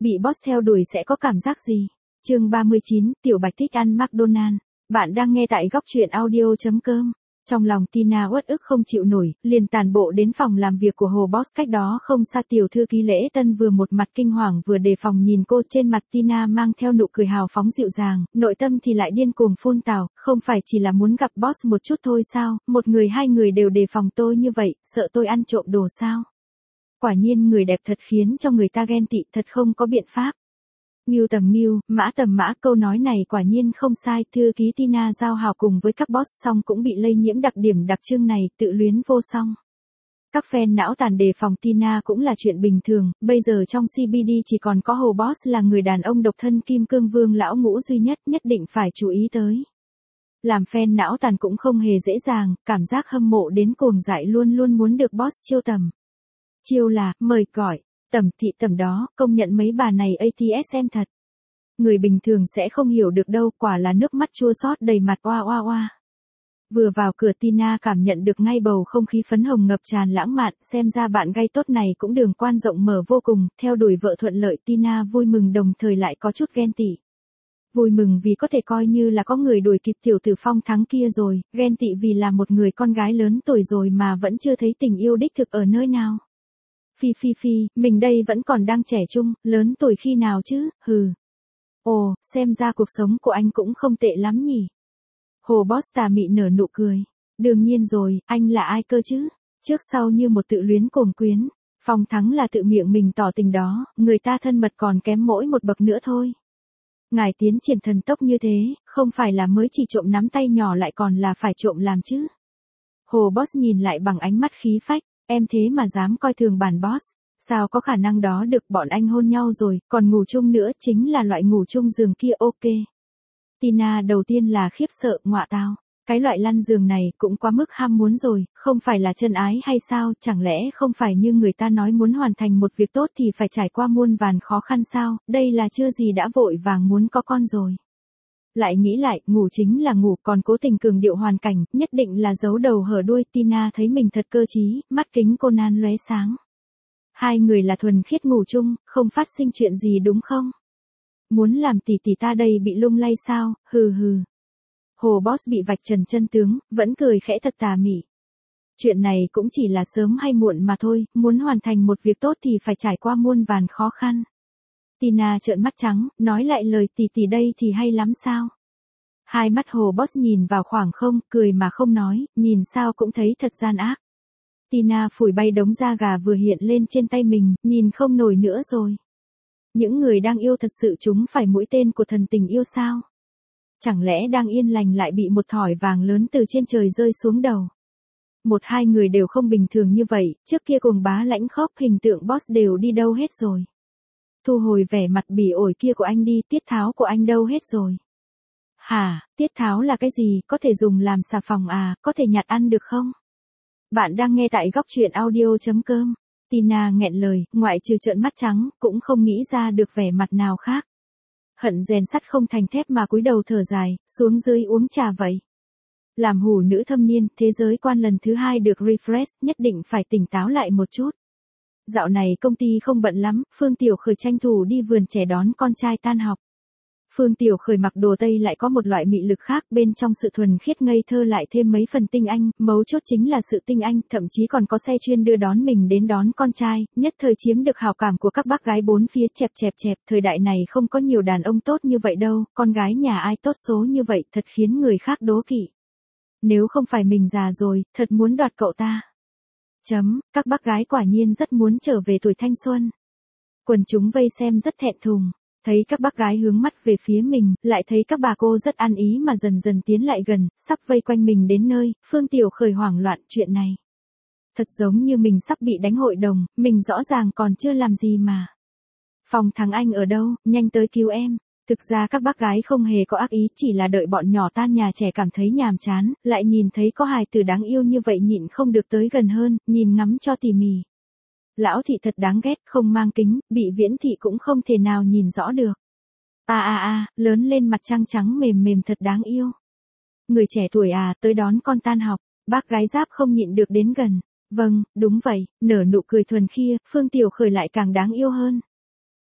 Bị boss theo đuổi sẽ có cảm giác gì? Chương 39, Tiểu Bạch thích ăn McDonald's. Bạn đang nghe tại góc truyện audio.com. Trong lòng Tina uất ức không chịu nổi, liền tản bộ đến phòng làm việc của Hồ Boss cách đó không xa. Tiểu thư ký Lễ Tân vừa một mặt kinh hoàng vừa đề phòng nhìn cô, trên mặt Tina mang theo nụ cười hào phóng dịu dàng, nội tâm thì lại điên cuồng phun tào, không phải chỉ là muốn gặp boss một chút thôi sao, một người hai người đều đề phòng tôi như vậy, sợ tôi ăn trộm đồ sao? Quả nhiên người đẹp thật khiến cho người ta ghen tị, thật không có biện pháp. Ngưu tầm ngưu, mã tầm mã, câu nói này quả nhiên không sai. Thư ký Tina giao hảo cùng với các boss xong cũng bị lây nhiễm đặc điểm đặc trưng này, tự luyến vô song. Các fan não tàn đề phòng Tina cũng là chuyện bình thường, bây giờ trong CBD chỉ còn có Hồ Boss là người đàn ông độc thân kim cương vương lão ngũ duy nhất, nhất định phải chú ý tới. Làm fan não tàn cũng không hề dễ dàng, cảm giác hâm mộ đến cuồng dại, luôn luôn muốn được boss chiêu tầm. Chiêu là, mời gọi. Tầm thị tầm đó, công nhận mấy bà này ATSM thật. Người bình thường sẽ không hiểu được đâu, quả là nước mắt chua xót đầy mặt oa oa oa. Vừa vào cửa Tina cảm nhận được ngay bầu không khí phấn hồng ngập tràn lãng mạn, xem ra bạn gay tốt này cũng đường quan rộng mở vô cùng, theo đuổi vợ thuận lợi. Tina vui mừng đồng thời lại có chút ghen tị. Vui mừng vì có thể coi như là có người đuổi kịp tiểu tử phong thắng kia rồi, ghen tị vì là một người con gái lớn tuổi rồi mà vẫn chưa thấy tình yêu đích thực ở nơi nào. Phi, mình đây vẫn còn đang trẻ trung, lớn tuổi khi nào chứ, hừ. Ồ, xem ra cuộc sống của anh cũng không tệ lắm nhỉ. Hồ Boss tà mị nở nụ cười. Đương nhiên rồi, anh là ai cơ chứ? Trước sau như một tự luyến cuồng quyến. Phong thắng là tự miệng mình tỏ tình đó, người ta thân mật còn kém mỗi một bậc nữa thôi. Ngài tiến triển thần tốc như thế, không phải là mới chỉ trộm nắm tay nhỏ lại còn là phải trộm làm chứ. Hồ Boss nhìn lại bằng ánh mắt khí phách. Em thế mà dám coi thường bản boss, sao có khả năng đó được, bọn anh hôn nhau rồi, còn ngủ chung nữa, chính là loại ngủ chung giường kia. Ok. Tina đầu tiên là khiếp sợ, ngọa tao, cái loại lăn giường này cũng quá mức ham muốn rồi, không phải là chân ái hay sao, chẳng lẽ không phải như người ta nói muốn hoàn thành một việc tốt thì phải trải qua muôn vàn khó khăn sao, đây là chưa gì đã vội vàng muốn có con rồi. Lại nghĩ lại, ngủ chính là ngủ, còn cố tình cường điệu hoàn cảnh, nhất định là giấu đầu hở đuôi. Tina thấy mình thật cơ trí, mắt kính Conan lóe sáng. Hai người là thuần khiết ngủ chung, không phát sinh chuyện gì đúng không? Muốn làm tỷ tỷ ta đây bị lung lay sao, hừ. Hồ Boss bị vạch trần chân tướng, vẫn cười khẽ thật tà mị. Chuyện này cũng chỉ là sớm hay muộn mà thôi, muốn hoàn thành một việc tốt thì phải trải qua muôn vàn khó khăn. Tina trợn mắt trắng, nói lại lời tỷ tỷ đây thì hay lắm sao? Hai mắt Hồ Boss nhìn vào khoảng không, cười mà không nói, nhìn sao cũng thấy thật gian ác. Tina phủi bay đống da gà vừa hiện lên trên tay mình, nhìn không nổi nữa rồi. Những người đang yêu thật sự chúng phải mũi tên của thần tình yêu sao? Chẳng lẽ đang yên lành lại bị một thỏi vàng lớn từ trên trời rơi xuống đầu? Một hai người đều không bình thường như vậy, trước kia cuồng bá lãnh khốc hình tượng boss đều đi đâu hết rồi? Thu hồi vẻ mặt bỉ ổi kia của anh đi, tiết tháo của anh đâu hết rồi? Hả, tiết tháo là cái gì, có thể dùng làm xà phòng à, có thể nhặt ăn được không? Bạn đang nghe tại góc truyện audio.com. Tina nghẹn lời, ngoại trừ trợn mắt trắng, cũng không nghĩ ra được vẻ mặt nào khác. Hận rèn sắt không thành thép mà cúi đầu thở dài, xuống dưới uống trà vậy. Làm hủ nữ thâm niên, thế giới quan lần thứ 2 được refresh, nhất định phải tỉnh táo lại một chút. Dạo này công ty không bận lắm, Phương Tiểu Khởi tranh thủ đi vườn trẻ đón con trai tan học. Phương Tiểu Khởi mặc đồ Tây lại có một loại mị lực khác, bên trong sự thuần khiết ngây thơ lại thêm mấy phần tinh anh, mấu chốt chính là sự tinh anh, thậm chí còn có xe chuyên đưa đón mình đến đón con trai, nhất thời chiếm được hào cảm của các bác gái bốn phía. Chẹp, thời đại này không có nhiều đàn ông tốt như vậy đâu, con gái nhà ai tốt số như vậy, thật khiến người khác đố kỵ. Nếu không phải mình già rồi, thật muốn đoạt cậu ta. Các bác gái quả nhiên rất muốn trở về tuổi thanh xuân. Quần chúng vây xem rất thẹn thùng. Thấy các bác gái hướng mắt về phía mình, lại thấy các bà cô rất ăn ý mà dần dần tiến lại gần, sắp vây quanh mình đến nơi, Phương Tiểu Khởi hoảng loạn, chuyện này. Thật giống như mình sắp bị đánh hội đồng, mình rõ ràng còn chưa làm gì mà. Phong thắng anh ở đâu, nhanh tới cứu em. Thực ra các bác gái không hề có ác ý, chỉ là đợi bọn nhỏ tan nhà trẻ cảm thấy nhàm chán, lại nhìn thấy có hài tử đáng yêu như vậy nhịn không được tới gần hơn, nhìn ngắm cho tỉ mỉ. Lão thị thật đáng ghét, không mang kính, bị Viễn thị cũng không thể nào nhìn rõ được. Lớn lên mặt trăng trắng mềm thật đáng yêu. Người trẻ tuổi à, tới đón con tan học, bác gái giáp không nhịn được đến gần. Vâng, đúng vậy, nở nụ cười thuần khiết, Phương Tiểu Khởi lại càng đáng yêu hơn.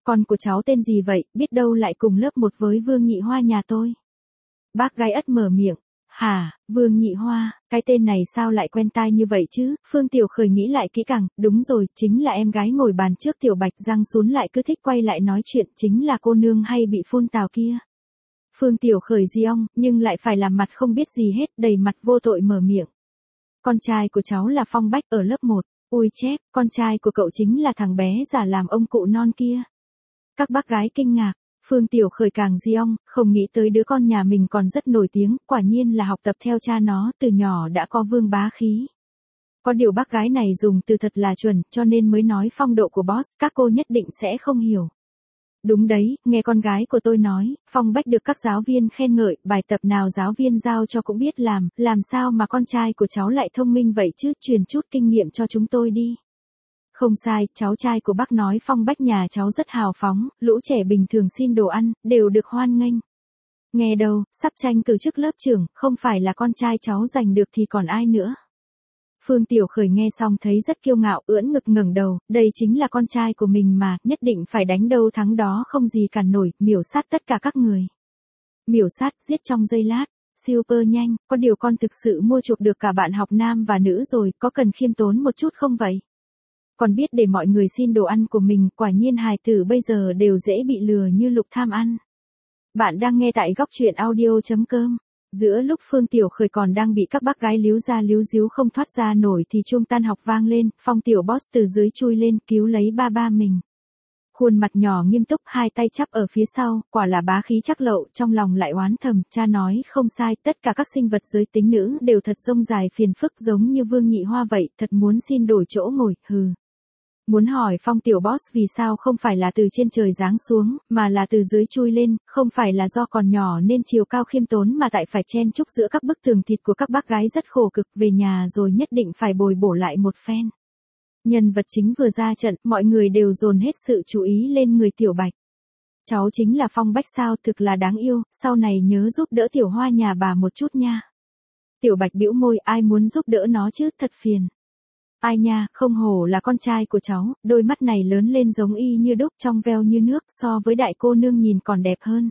Con của cháu tên gì vậy, biết đâu lại cùng lớp một với Vương Nhị Hoa nhà tôi. Bác gái ất mở miệng. Hả, Vương Nhị Hoa, cái tên này sao lại quen tai như vậy chứ? Phương Tiểu Khởi nghĩ lại kỹ càng, đúng rồi, chính là em gái ngồi bàn trước Tiểu Bạch, răng sún lại cứ thích quay lại nói chuyện, chính là cô nương hay bị phun tào kia. Phương Tiểu Khởi giong, nhưng lại phải làm mặt không biết gì hết, đầy mặt vô tội mở miệng. Con trai của cháu là Phong Bách ở lớp 1. Ui chép, con trai của cậu chính là thằng bé giả làm ông cụ non kia. Các bác gái kinh ngạc. Phương Tiểu Khởi càng giong, không nghĩ tới đứa con nhà mình còn rất nổi tiếng, quả nhiên là học tập theo cha nó, từ nhỏ đã có vương bá khí. Có điều bác gái này dùng từ thật là chuẩn, cho nên mới nói phong độ của boss, các cô nhất định sẽ không hiểu. Đúng đấy, nghe con gái của tôi nói, Phong Bách được các giáo viên khen ngợi, bài tập nào giáo viên giao cho cũng biết làm sao mà con trai của cháu lại thông minh vậy chứ, truyền chút kinh nghiệm cho chúng tôi đi. Không sai, cháu trai của bác nói Phong Bách nhà cháu rất hào phóng, lũ trẻ bình thường xin đồ ăn, đều được hoan nghênh. Nghe đâu, sắp tranh cử chức lớp trưởng, không phải là con trai cháu giành được thì còn ai nữa. Phương Tiểu Khởi nghe xong thấy rất kiêu ngạo, ưỡn ngực ngẩng đầu, đây chính là con trai của mình mà, nhất định phải đánh đâu thắng đó không gì cản nổi, miểu sát tất cả các người. Miểu sát, giết trong giây lát, super nhanh, có điều con thực sự mua chuộc được cả bạn học nam và nữ rồi, có cần khiêm tốn một chút không vậy? Còn biết để mọi người xin đồ ăn của mình, quả nhiên hài tử bây giờ đều dễ bị lừa như lục tham ăn. Bạn đang nghe tại góc truyện audio.com. Giữa lúc Phương Tiểu Khởi còn đang bị các bác gái líu ra líu díu không thoát ra nổi thì chuông tan học vang lên, Phong Tiểu Boss từ dưới chui lên cứu lấy ba mình. Khuôn mặt nhỏ nghiêm túc, hai tay chắp ở phía sau, quả là bá khí chắc lậu, trong lòng lại oán thầm, cha nói không sai, tất cả các sinh vật giới tính nữ đều thật rông dài phiền phức giống như Vương Nhị Hoa vậy, thật muốn xin đổi chỗ ngồi, hừ. Muốn hỏi Phong Tiểu Boss vì sao không phải là từ trên trời giáng xuống, mà là từ dưới chui lên, không phải là do còn nhỏ nên chiều cao khiêm tốn mà tại phải chen chúc giữa các bức tường thịt của các bác gái rất khổ cực, về nhà rồi nhất định phải bồi bổ lại một phen. Nhân vật chính vừa ra trận, mọi người đều dồn hết sự chú ý lên người Tiểu Bạch. Cháu chính là Phong Bách sao, thực là đáng yêu, sau này nhớ giúp đỡ Tiểu Hoa nhà bà một chút nha. Tiểu Bạch bĩu môi, ai muốn giúp đỡ nó chứ, thật phiền. Ai nha, không hổ là con trai của cháu, đôi mắt này lớn lên giống y như đúc, trong veo như nước, so với đại cô nương nhìn còn đẹp hơn.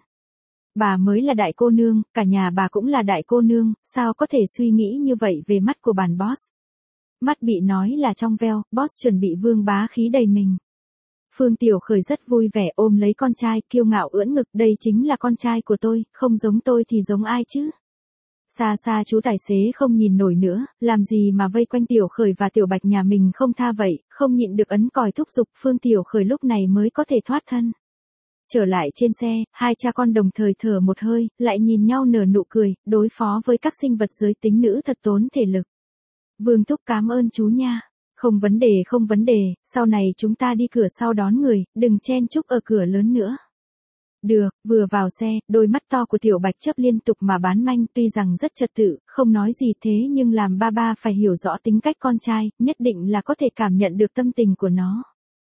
Bà mới là đại cô nương, cả nhà bà cũng là đại cô nương, sao có thể suy nghĩ như vậy về mắt của bản boss. Mắt bị nói là trong veo, boss chuẩn bị vương bá khí đầy mình. Phương Tiểu Khởi rất vui vẻ ôm lấy con trai, kiêu ngạo ưỡn ngực, đây chính là con trai của tôi, không giống tôi thì giống ai chứ. Xa xa chú tài xế không nhìn nổi nữa, làm gì mà vây quanh Tiểu Khởi và Tiểu Bạch nhà mình không tha vậy, không nhịn được ấn còi thúc giục, Phương Tiểu Khởi lúc này mới có thể thoát thân. Trở lại trên xe, hai cha con đồng thời thở một hơi, lại nhìn nhau nở nụ cười, đối phó với các sinh vật giới tính nữ thật tốn thể lực. Vương Thúc cảm ơn chú nha. Không vấn đề, sau này chúng ta đi cửa sau đón người, đừng chen chúc ở cửa lớn nữa. Được, vừa vào xe, đôi mắt to của Tiểu Bạch chớp liên tục mà bán manh, tuy rằng rất trật tự, không nói gì thế nhưng làm ba phải hiểu rõ tính cách con trai, nhất định là có thể cảm nhận được tâm tình của nó.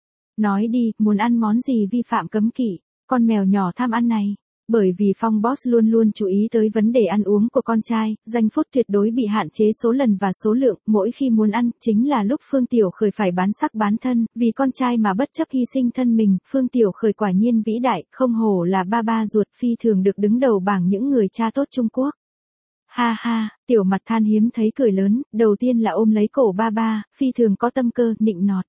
Nói đi, muốn ăn món gì vi phạm cấm kỵ, con mèo nhỏ tham ăn này. Bởi vì Phong Boss luôn luôn chú ý tới vấn đề ăn uống của con trai, danh phúc tuyệt đối bị hạn chế số lần và số lượng, mỗi khi muốn ăn, chính là lúc Phương Tiểu Khởi phải bán sắc bán thân, vì con trai mà bất chấp hy sinh thân mình, Phương Tiểu Khởi quả nhiên vĩ đại, không hổ là ba ruột phi thường được đứng đầu bảng những người cha tốt Trung Quốc. Ha ha, Tiểu Mặt than hiếm thấy cười lớn, đầu tiên là ôm lấy cổ ba, phi thường có tâm cơ, nịnh nọt.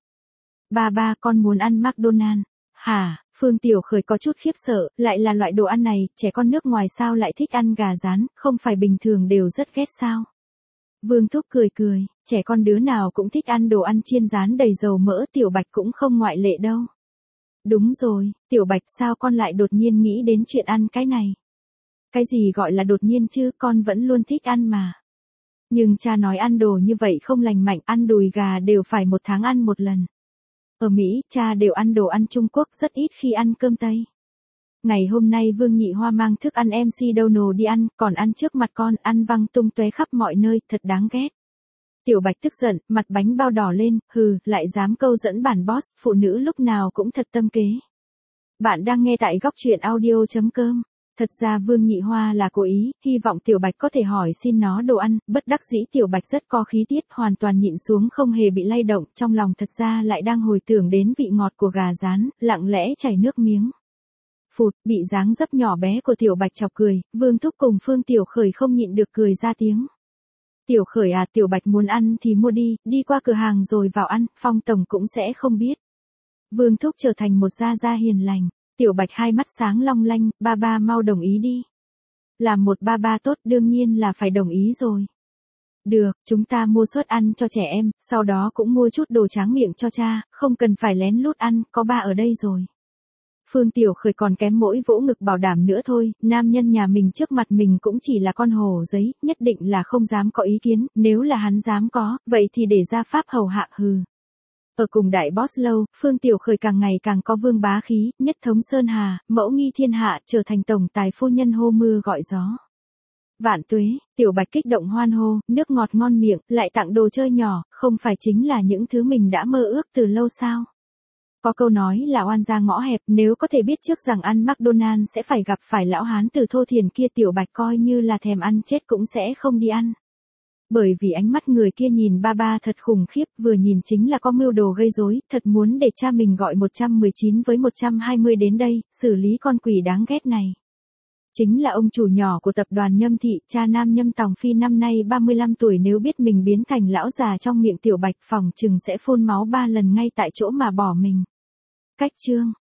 Ba, con muốn ăn McDonald's. Hả, Phương Tiểu Khởi có chút khiếp sợ, lại là loại đồ ăn này, trẻ con nước ngoài sao lại thích ăn gà rán, không phải bình thường đều rất ghét sao? Vương Thúc cười, trẻ con đứa nào cũng thích ăn đồ ăn chiên rán đầy dầu mỡ, Tiểu Bạch cũng không ngoại lệ đâu. Đúng rồi, Tiểu Bạch sao con lại đột nhiên nghĩ đến chuyện ăn cái này? Cái gì gọi là đột nhiên chứ, con vẫn luôn thích ăn mà. Nhưng cha nói ăn đồ như vậy không lành mạnh, ăn đùi gà đều phải 1 tháng ăn 1 lần. Ở Mỹ, cha đều ăn đồ ăn Trung Quốc, rất ít khi ăn cơm Tây. Ngày hôm nay Vương Nhị Hoa mang thức ăn MC Donald đi ăn, còn ăn trước mặt con, ăn văng tung tóe khắp mọi nơi, thật đáng ghét. Tiểu Bạch tức giận, mặt bánh bao đỏ lên, hừ, lại dám câu dẫn bản boss, phụ nữ lúc nào cũng thật tâm kế. Bạn đang nghe tại góc truyện audio.com. Thật ra Vương Nhị Hoa là cố ý, hy vọng Tiểu Bạch có thể hỏi xin nó đồ ăn, bất đắc dĩ Tiểu Bạch rất có khí tiết, hoàn toàn nhịn xuống không hề bị lay động, trong lòng thật ra lại đang hồi tưởng đến vị ngọt của gà rán, lặng lẽ chảy nước miếng. Phụt, bị dáng dấp nhỏ bé của Tiểu Bạch chọc cười, Vương Thúc cùng Phương Tiểu Khởi không nhịn được cười ra tiếng. Tiểu Khởi à, Tiểu Bạch muốn ăn thì mua đi qua cửa hàng rồi vào ăn, Phong Tổng cũng sẽ không biết. Vương Thúc trở thành một gia gia hiền lành. Tiểu Bạch hai mắt sáng long lanh, ba mau đồng ý đi. Làm một ba tốt đương nhiên là phải đồng ý rồi. Được, chúng ta mua suất ăn cho trẻ em, sau đó cũng mua chút đồ tráng miệng cho cha, không cần phải lén lút ăn, có ba ở đây rồi. Phương Tiểu Khởi còn kém mỗi vỗ ngực bảo đảm nữa thôi, nam nhân nhà mình trước mặt mình cũng chỉ là con hồ giấy, nhất định là không dám có ý kiến, nếu là hắn dám có, vậy thì để ra pháp hầu hạ hừ. Ở cùng đại boss lâu, Phương Tiểu Khởi càng ngày càng có vương bá khí, nhất thống sơn hà, mẫu nghi thiên hạ, trở thành tổng tài phu nhân hô mưa gọi gió. Vạn tuế, Tiểu Bạch kích động hoan hô, nước ngọt ngon miệng, lại tặng đồ chơi nhỏ, không phải chính là những thứ mình đã mơ ước từ lâu sao? Có câu nói là oan gia ngõ hẹp, nếu có thể biết trước rằng ăn McDonald's sẽ phải gặp phải lão hán từ thô thiền kia, Tiểu Bạch coi như là thèm ăn chết cũng sẽ không đi ăn. Bởi vì ánh mắt người kia nhìn ba thật khủng khiếp, vừa nhìn chính là có mưu đồ gây rối, thật muốn để cha mình gọi 119 với 120 đến đây, xử lý con quỷ đáng ghét này. Chính là ông chủ nhỏ của tập đoàn Nhâm Thị, cha nam Nhâm Tòng Phi năm nay 35 tuổi, nếu biết mình biến thành lão già trong miệng Tiểu Bạch, phòng chừng sẽ phun máu 3 lần ngay tại chỗ mà bỏ mình. Cách chương